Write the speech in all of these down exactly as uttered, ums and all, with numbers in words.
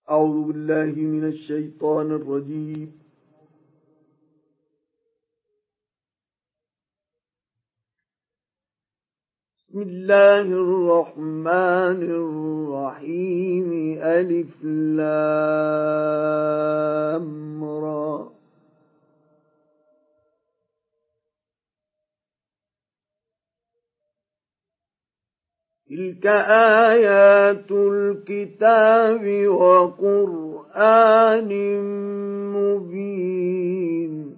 أعوذ بالله من الشيطان الرجيم. بسم الله الرحمن الرحيم. ألف لام را. تلك آيات الكتاب وقرآن مبين.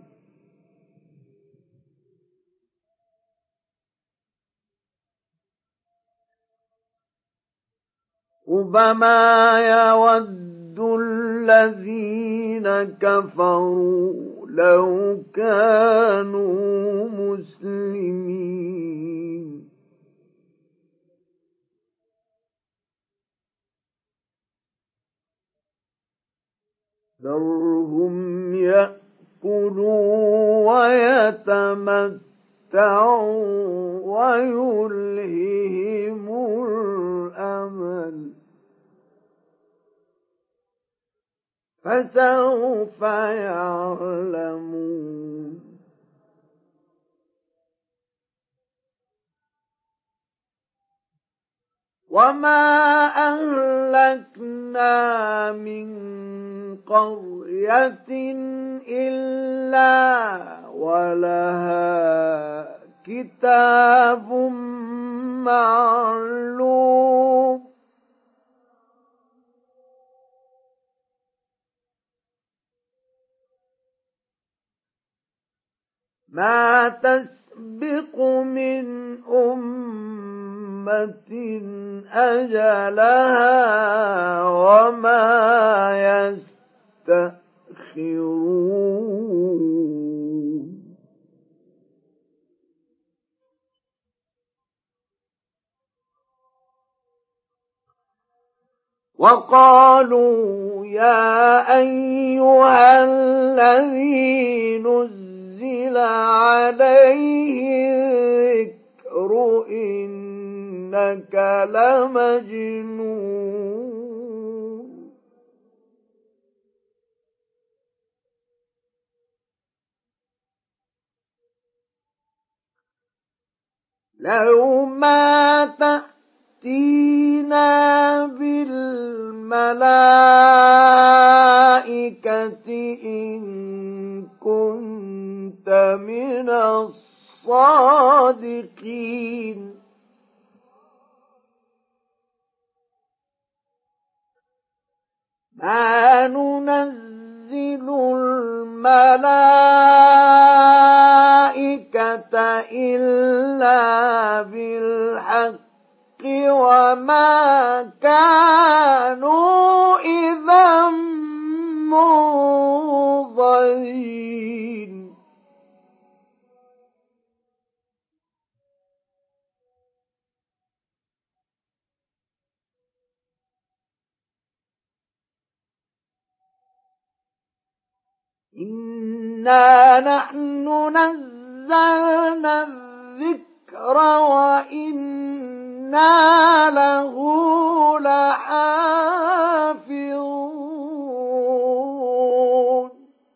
ربما يود الذين كفروا لو كانوا مسلمين. ذرهم يأكلوا ويتمتعوا ويلههم الأمل، فسوف يعلمون. وما أهلكنا من قرية إلا ولها كتاب معلوم. ما تسبق من أمة أجلها وما يستأخرون. وقالوا يا أيها الذي نزل عليه الذكر إنك لمجنون. لو ما تأتينا بالملائكة إن كنت من الصادقين. ما ننزل الملائكة إلا بالحق وما كانوا إذا منظرين. إنا نحن نزلنا الذكر وإنا له لحافظون.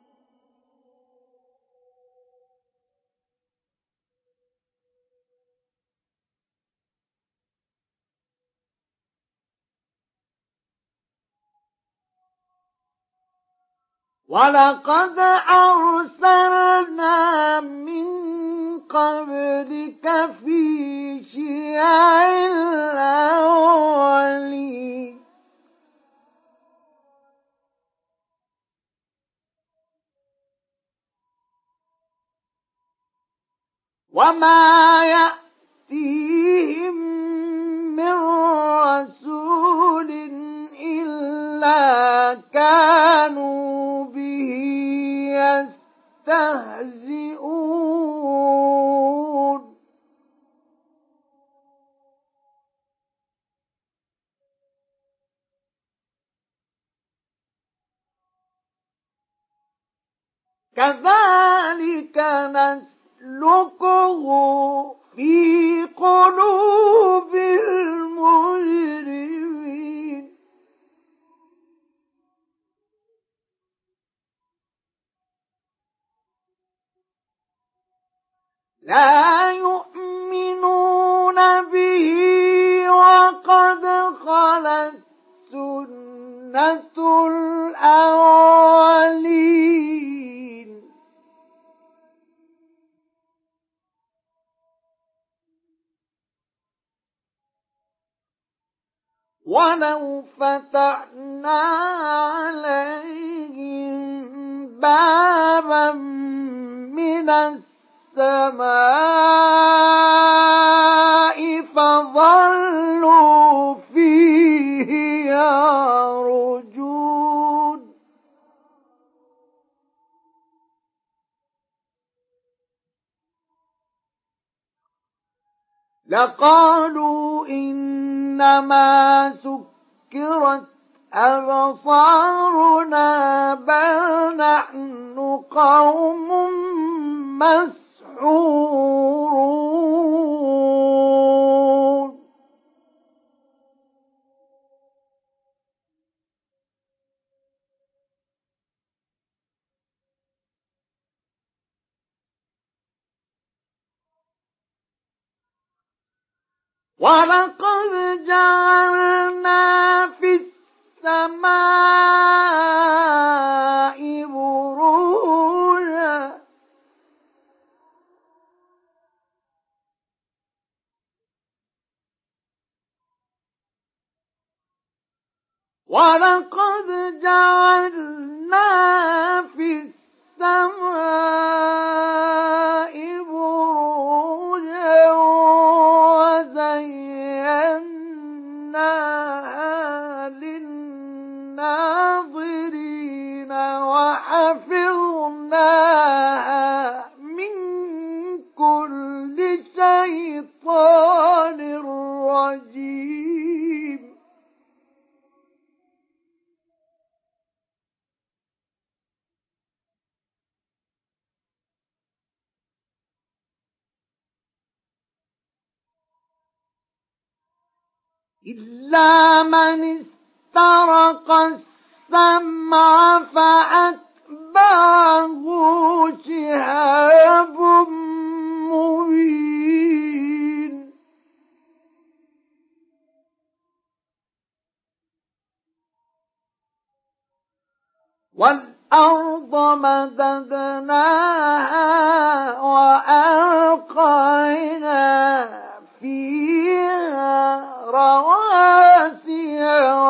ولقد أرسلنا من قبلك في شيع الأولين. وما يأتيهم من رسول إلا كانوا به يستهزئون. كذلك نسلكه في قلوب المجرمين. لا يؤمنون به وقد خلت سنة الأولين ولو فتحنا عليهم بابا من السماء فظلوا فيه يعرجون لقالوا إنما سكرت أبصارنا بل نحن قوم مسحورون ولقد جعلنا في السماء بروجا ولقد جعلنا في السماء بروجا وزيناها للناظرين وحفظناها من كل شيطان رجيم إلا من استرق السمع فأتبعه شهاب مبين والأرض مددناها وألقينا فيها رواسي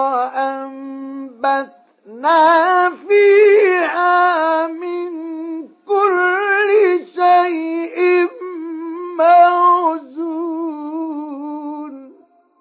وأنبتنا فيها من كل شيء موزون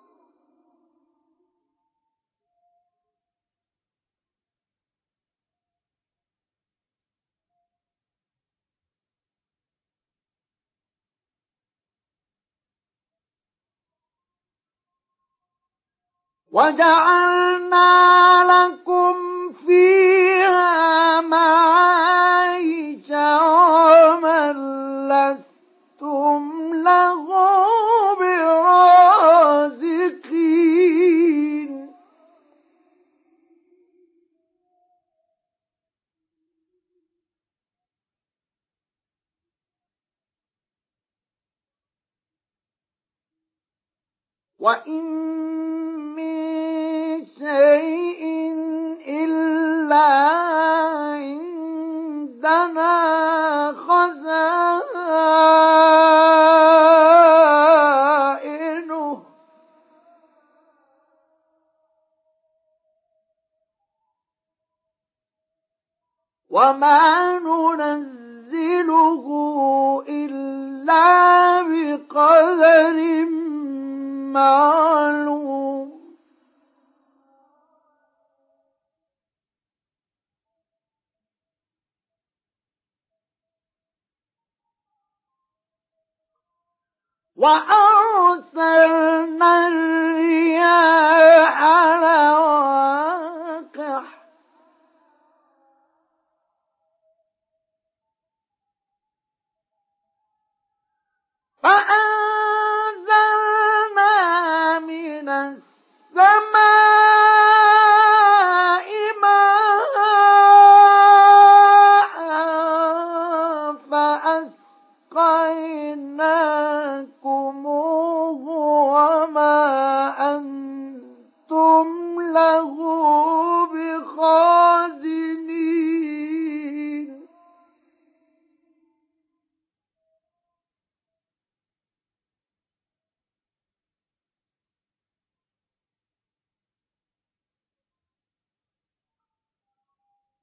وجعلنا لكم فيها معايش ومن لستم له برازقين وإن من شيء إلا عندنا خزائنه وما ننزله إلا بقدر معلوم وأرسلنا الرياح لواقح فأنزلنا من السماء ماء فأسقينا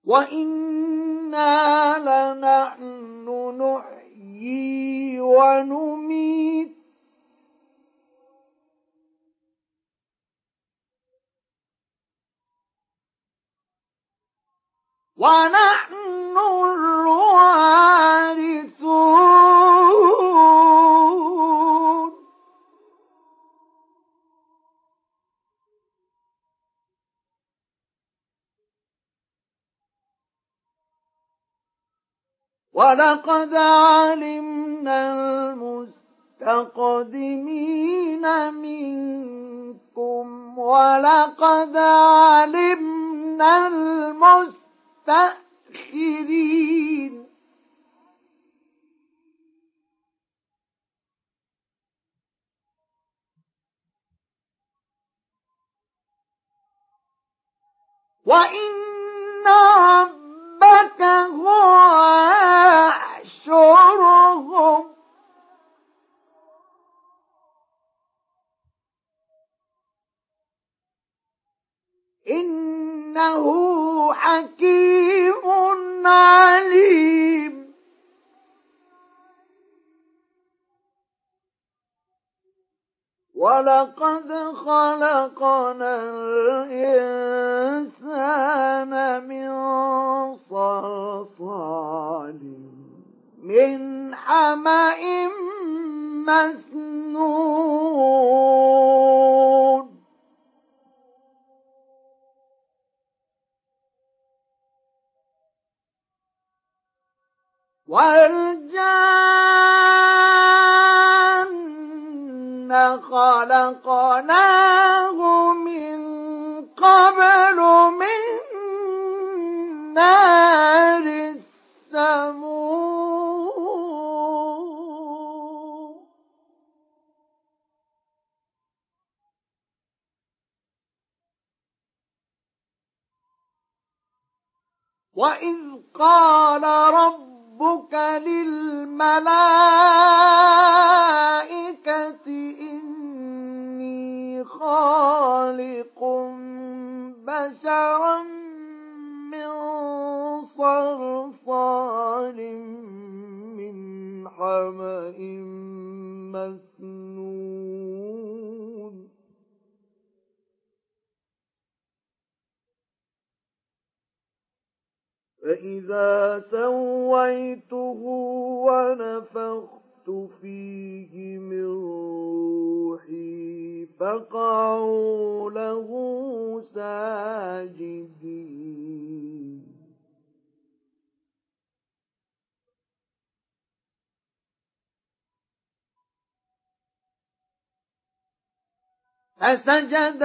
وإنا لنحن نحيي ونميت ونحن الوارثون. ولقد علمنا المستقدمين منكم ولقد علمنا المستأخرين. وإن ربك هو يحشرهم إنه حكيم عليم. ولقد خلقنا الإنسان من صلصال من حمأ مسنون. والجان خلقناه من قبل من نار السموم. وإذ قال ربك للملائكة إني خالق بشرا من صلصال من حمأ مسنون. فإذا سويته ونفخت فيه من روحي فقعوا له ساجدين. فسجد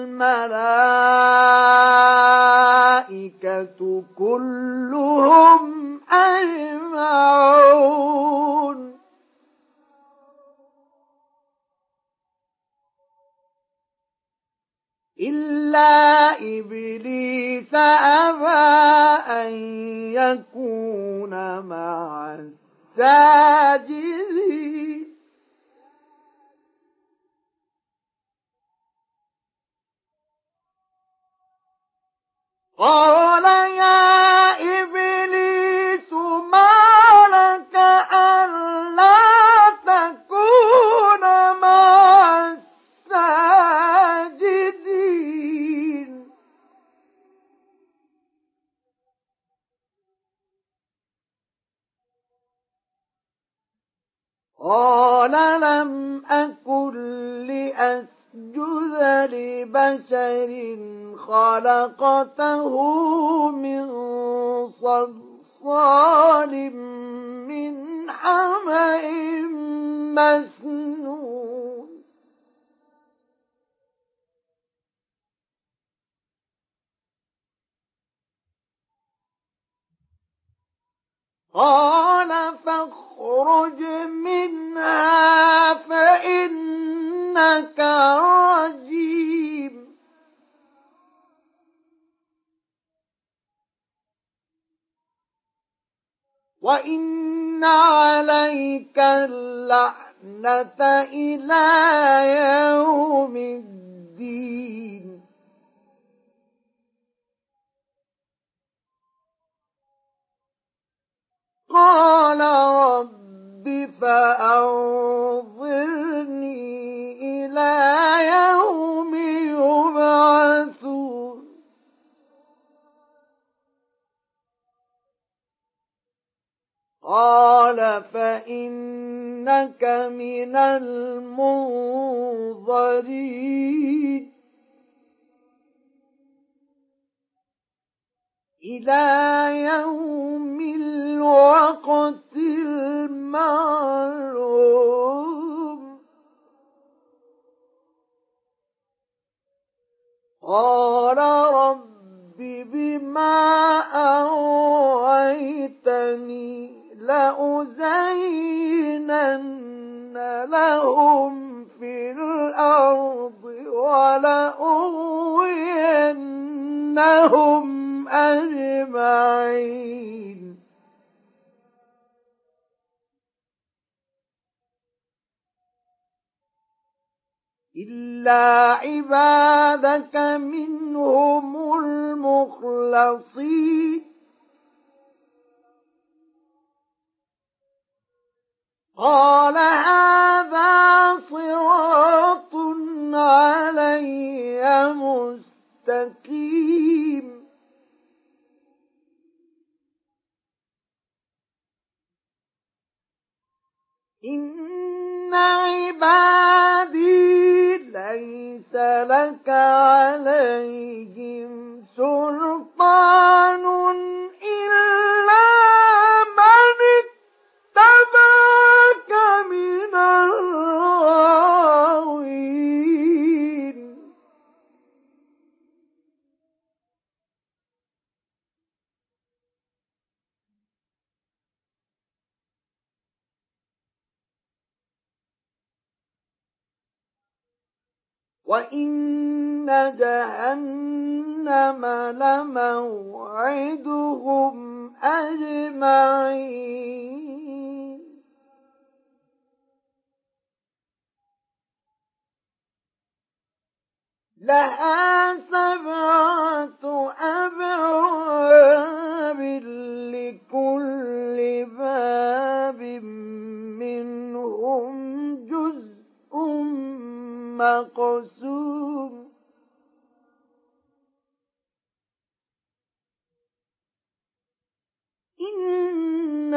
الملائكة كلهم أجمعون إلا إبليس أبى أن يكون مع الساجدين. قال يا إبليس ما لك ألا تكون مع الساجدين. قال لم أكن لأسجد لبشر خلقته من صلصال من حمأ مسنون. قال فاخرج منها فإنك رجيم وإن عليك اللعنة إلى يوم الدين. قال رب فأنظرني إلى يوم يبعثون قال فإنك من المنظرين إلى يوم الوقت المعلوم قال رب بما أغويتني لأزينن لهم في الأرض ولأغوينهم أجمعين إلا عبادك منهم المخلصين قال هذا صراط علي مستقيم إن عبادي ليس لك عليهم سلطان إلا من اتبعك من الغاوين وإن جهنم لموعدهم أجمعين لها سبعة أبواب لكل باب منهم جزء مقسوم إن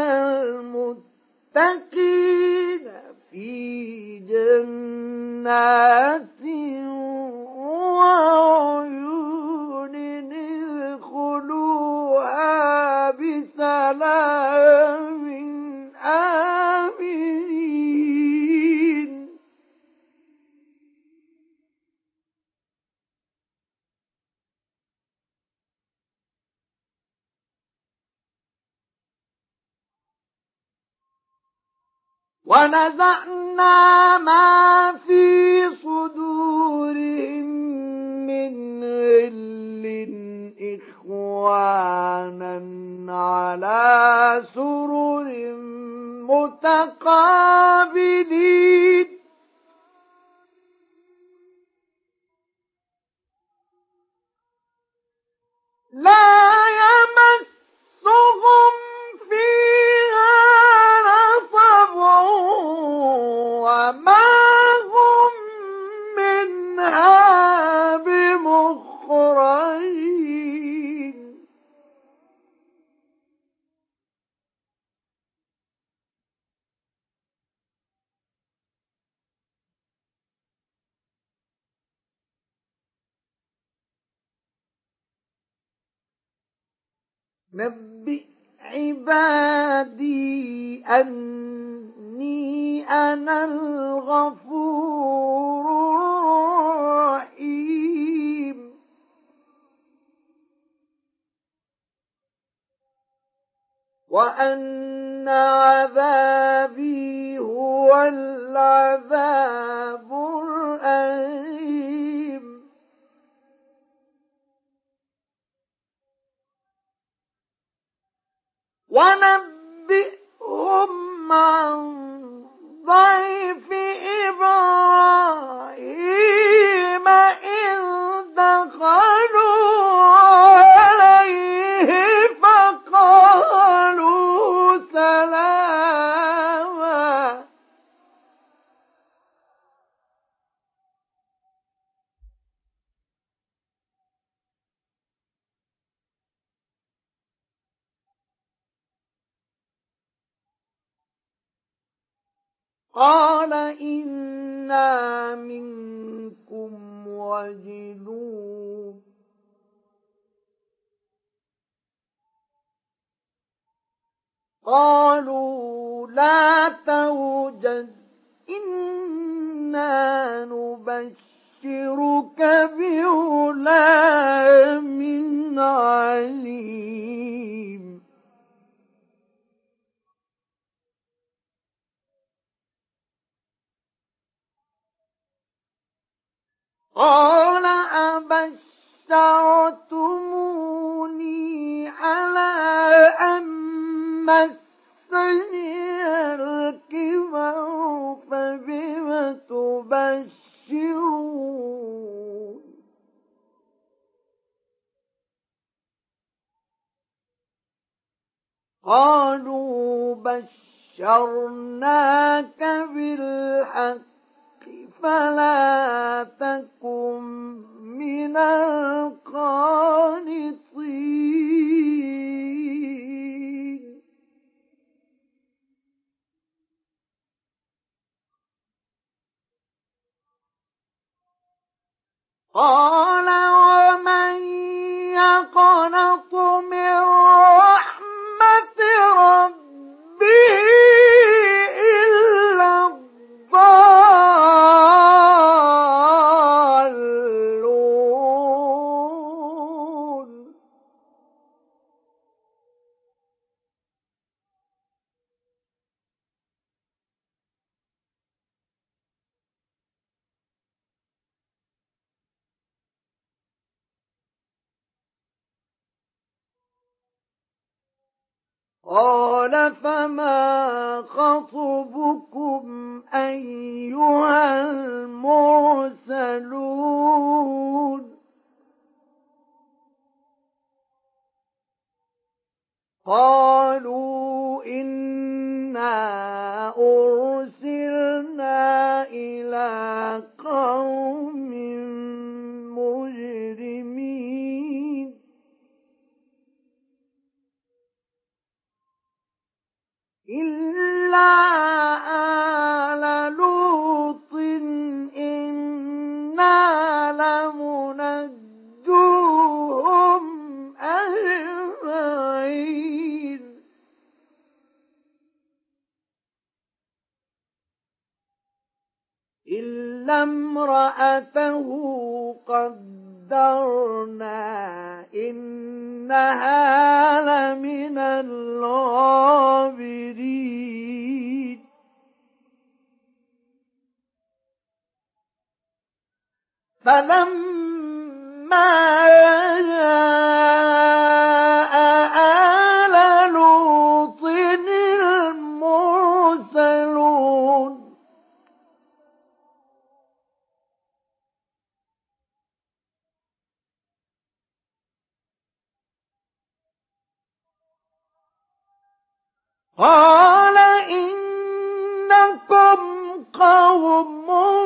المتقين في جنات وعيون ادخلوها بسلام آمنين ونزعنا ما في صدورهم من غل إخوانا على سرر متقابلين لا يمسهم فيها نصب وما هم منها بمخرجين نبئ عبادي أني أنا الغفور الرحيم وأن عذابي هو العذاب الأليم ونبئهم عن ضيف إبراهيم إذ دخلوا عليه فقالوا سلاما قال إنا منكم وجلون قالوا لا توجل إنا نبشرك بغلام عليم قال أبشرتموني على أن مسني الكبر فبم تبشرون قالوا بشرناك بالحق فلا تكن من القانطين قال ومن يقنط من رحمة ربه إلا الضالون قال فما خطبكم أيها المرسلون قالوا إنا أرسلنا إلى قوم مجرمين إلا آل لوط إنا لمنجوهم أجمعين إلا امرأته قدرنا إنها لمن الغابرين فلما جاء آل لوط المرسلون قال إنكم قوم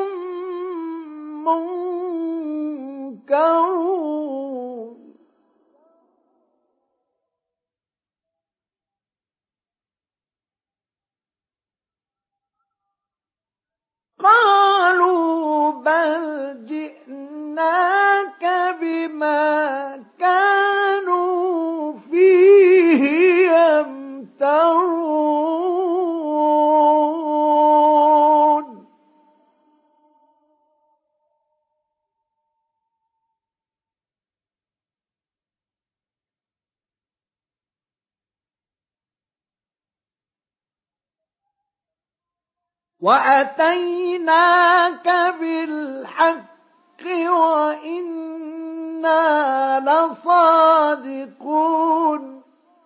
منكرون قالوا بل جئناك بما كانوا فيه يمترون وأتيناك بالحق وإنا لصادقون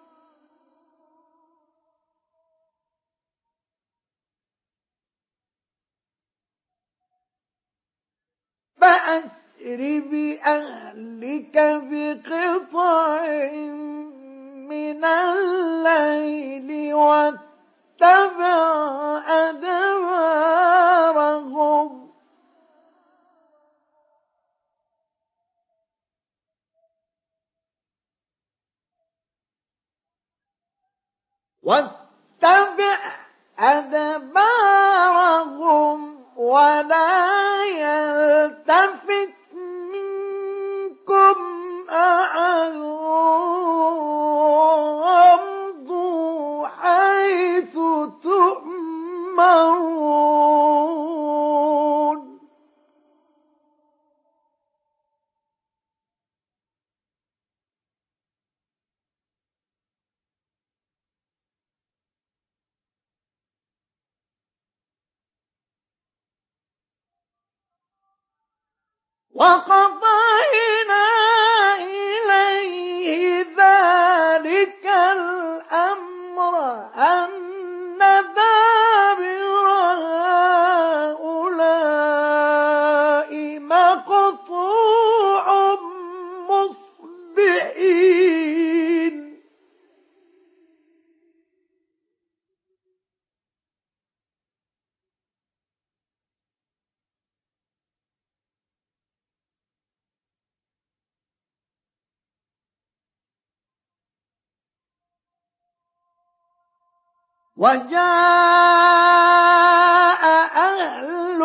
فأسر بأهلك بقطع من الليل واتبع أدبارهم واتبع أدبارهم ولا يلتفت منكم أحد وامضوا حيث تؤمرون. وقضينا إليه ذلك الأمر أن دابر هؤلاء مقطوع مصبحين. وجاء أهل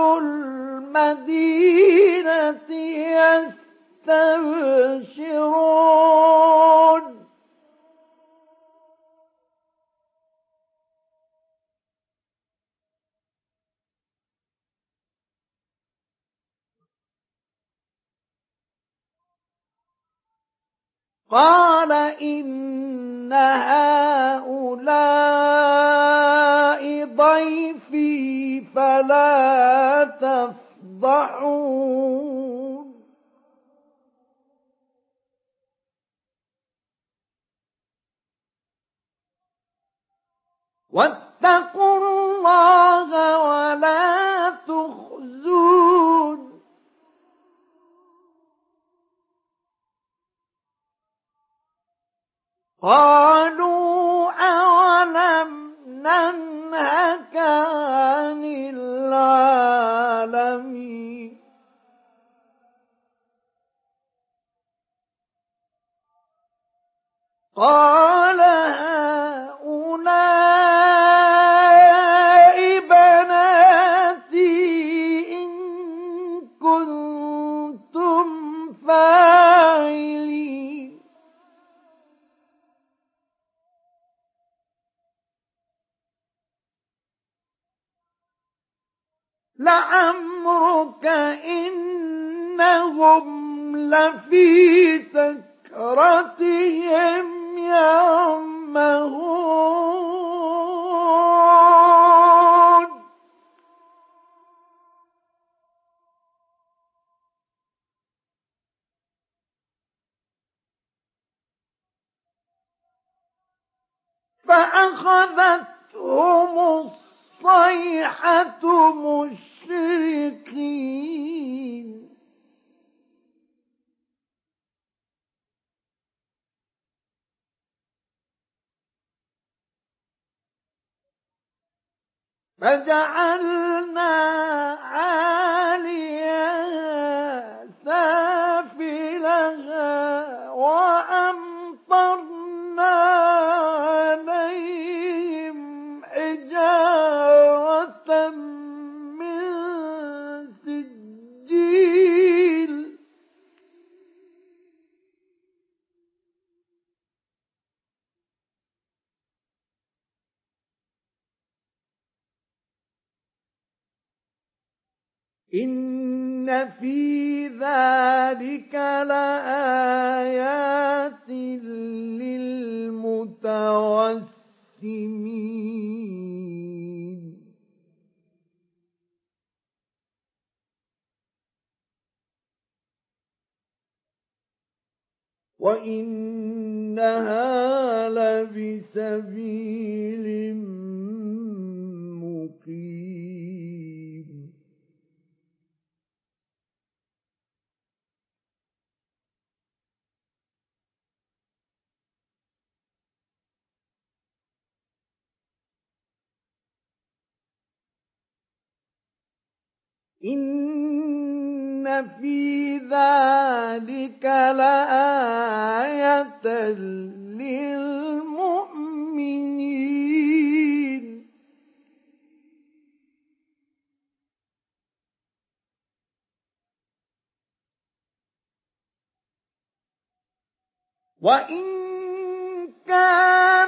المدينة يستبشرون. قال إن هؤلاء ضيفي فلا تفضحون. واتقوا الله ولا تخزون. قالوا أولم ننهك عن العالمين. قال هؤلاء بناتي إن كنتم فاعلين. لعمرك إنهم لفي سكرتهم يعمهون. فأخذتهم الصيحة مشرقين. فجعلنا عاليها سافلها وأمطرنا عليهم حجارة من سجيل. إن في ذلك لآيات للمتوسمين. وإنها لبسبيل مقيم. إن في ذلك لآية للمؤمنين. وإن كان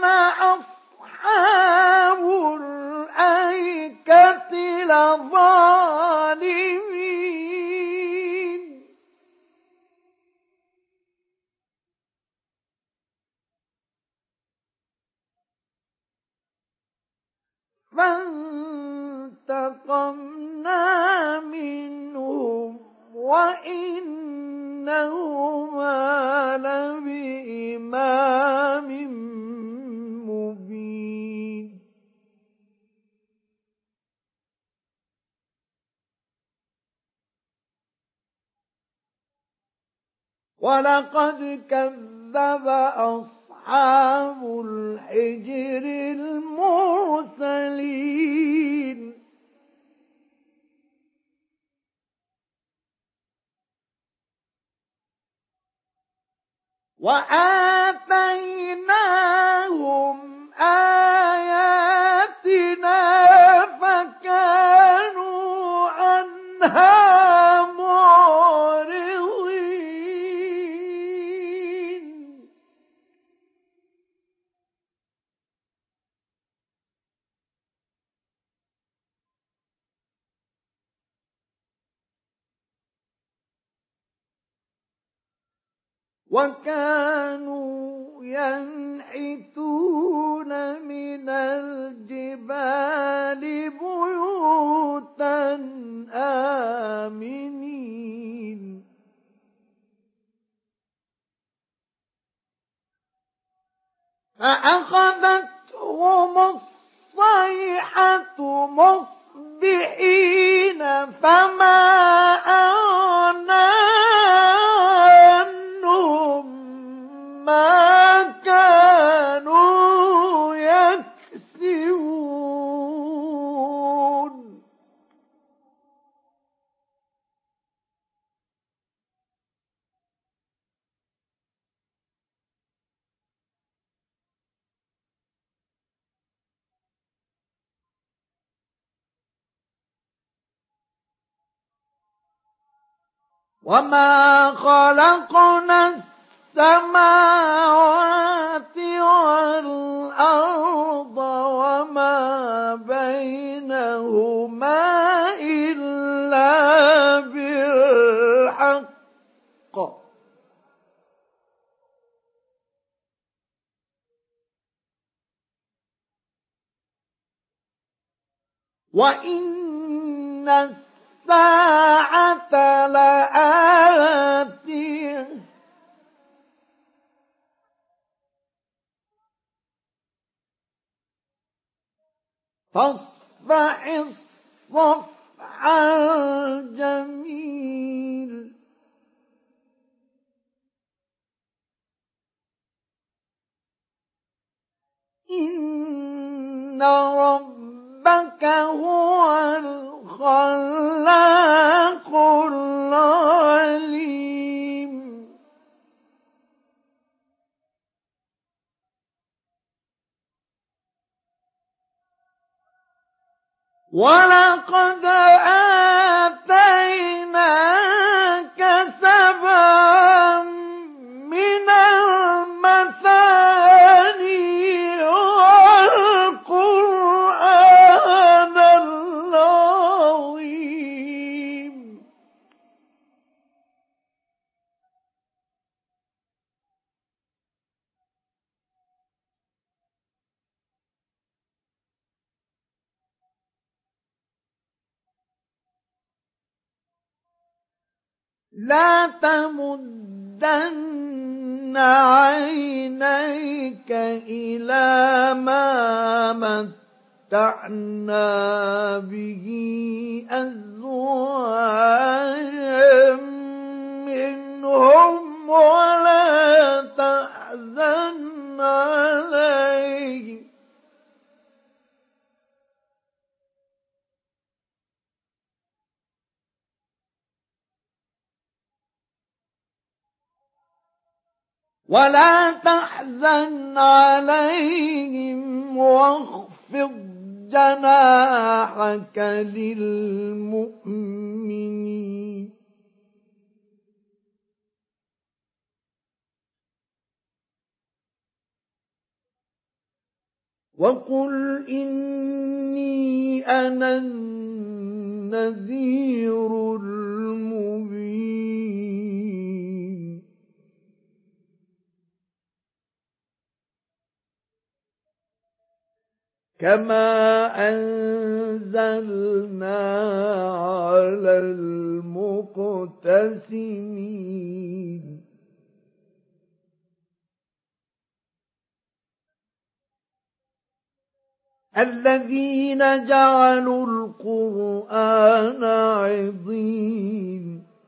أصحاب الأيكة لظالمين فانتقمنا منهم وإنهما لبإمام مبين ولقد كذب أصحاب الحجر المرسلين وآتيناهم آياتنا فكانوا عنها معرضين وكانوا ينحتون من الجبال بيوتا آمنين فأخذتهم الصيحة مصبحين فما أغنى عنهم ما كانوا يكسبون وما خلقنا السماوات والأرض وما بينهما إلا بالحق وإن الساعة لآتية فاصفح الصفح الجميل إن ربك هو الخلاق العليم ولقد آتيناك سبعا من المثاني والقرآن العظيم لا تمدن عينيك إلى ما متعنا به أزواجا منهم ولا تحزن عليهم ولا تحزن عليهم واخفض جناحك للمؤمنين وقل إني أنا النذير المبين كما أنزلنا على المقتسمين الذين جعلوا القرآن عضين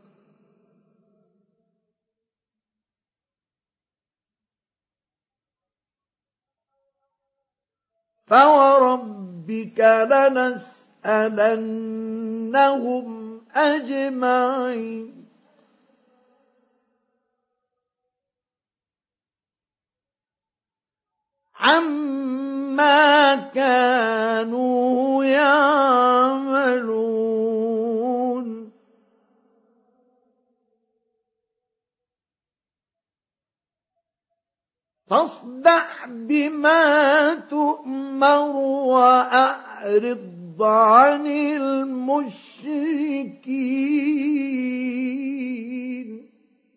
فوربك لنسألنهم أجمعين عما كانوا يعملون فاصدع بما تؤمر وأعرض عن المشركين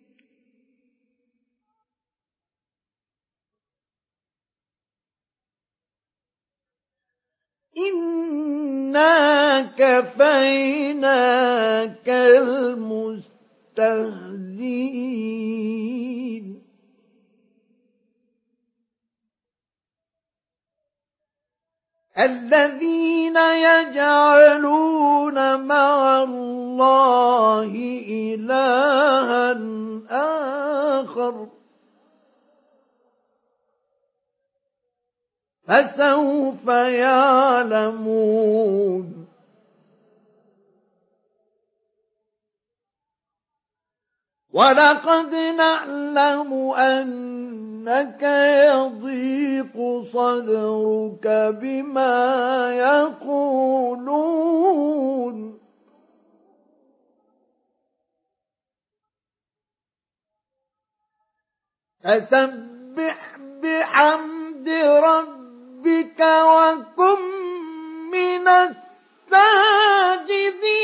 إنا كفيناك المستهزئين الذين يجعلون مع الله إلها آخر فسوف يعلمون ولقد نعلم أنك يضيق صدرك بما يقولون فسبح بحمد ربك وكن من الساجدين